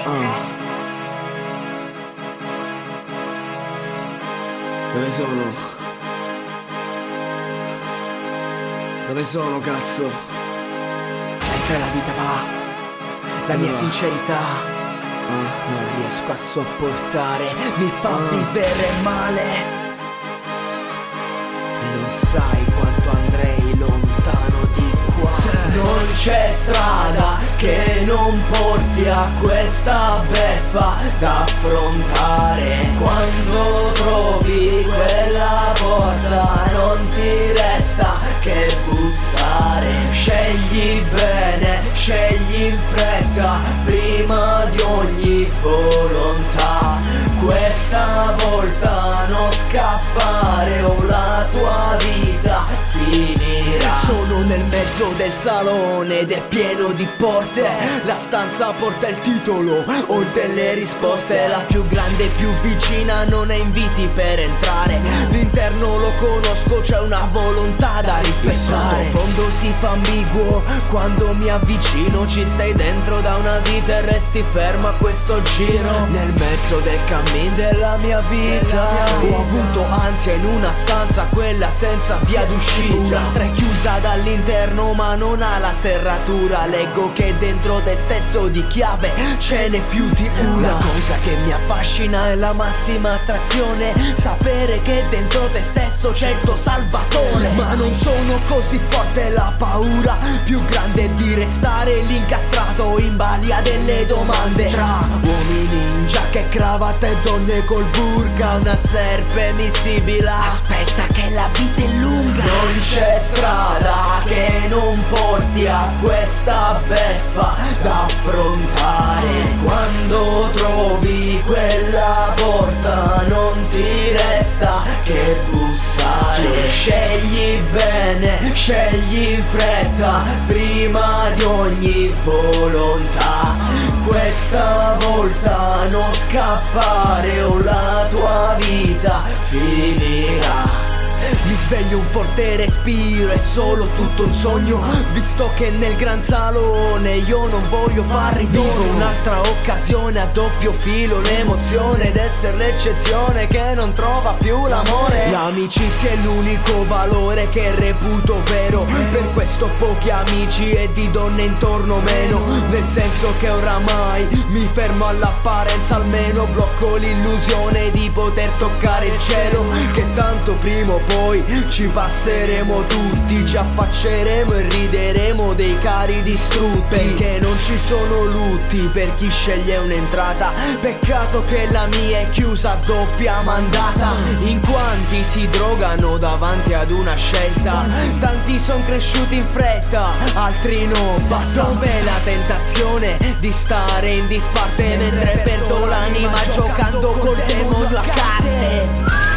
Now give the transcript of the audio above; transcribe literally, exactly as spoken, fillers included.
Ah. Dove sono? Dove sono, cazzo? Mentre la vita va, la mia va? sincerità Ah. non riesco a sopportare, mi fa ah. vivere male. E non sai quanto andrei lontano di qua. Se non c'è strada che non porti a questa beffa da affrontare. Quando trovi quella porta non ti resta che bussare. Scegli bene, scegli in fretta, prima di ogni volontà. Questa volta non scappare o la tua vita finirà. Sono nel mezzo del salone ed è pieno di porte. La stanza porta il titolo, ho delle risposte. La più grande e più vicina non ha inviti per entrare. L'interno lo conosco, c'è una volontà da rispettare. Il fondo si fa ambiguo quando mi avvicino. Ci stai dentro da una vita e resti fermo a questo giro. Nel mezzo del cammin della mia vita ho avuto ansia in una stanza, quella senza via d'uscita. Un'altra è chiusa dall'interno ma non ha la serratura. Leggo che dentro te stesso di chiave ce n'è più di una. La cosa che mi affascina è la massima attrazione, sapere che dentro te stesso c'è il tuo salvatore. Ma non sono così forte, la paura più grande è di restare l'incastrato in balia delle domande. Tra uomini in giacca e cravatta e donne col burka, una serpe mi sibila. Aspetta che la vita è lunga. Non c'è strada che non porti a questa beffa da affrontare. Quando trovi quella porta non ti resta che bussare. Scegli bene, scegli in fretta, prima di ogni volontà. Questa volta non scappare o la tua vita finirà. Mi sveglio un forte respiro, è solo tutto un sogno, visto che nel gran salone io non voglio far ritorno. Un'altra occasione a doppio filo, l'emozione d'essere l'eccezione che non trova più l'amore. L'amicizia è l'unico valore che reputo vero, per questo pochi amici e di donne intorno meno. Nel senso che oramai mi fermo all'apparenza, almeno blocco l'illusione di poter toccare il cielo. Che tanto prima o poi ci passeremo tutti, ci affacceremo e rideremo dei cari distrutti. Perché non ci sono lutti per chi sceglie un'entrata. Peccato che la mia è chiusa a doppia mandata. In quanti si drogano davanti ad una scelta. Tanti son cresciuti in fretta, altri no. Basta. Dov'è la tentazione di stare in disparte mentre perdo l'anima giocando col demonio a carte?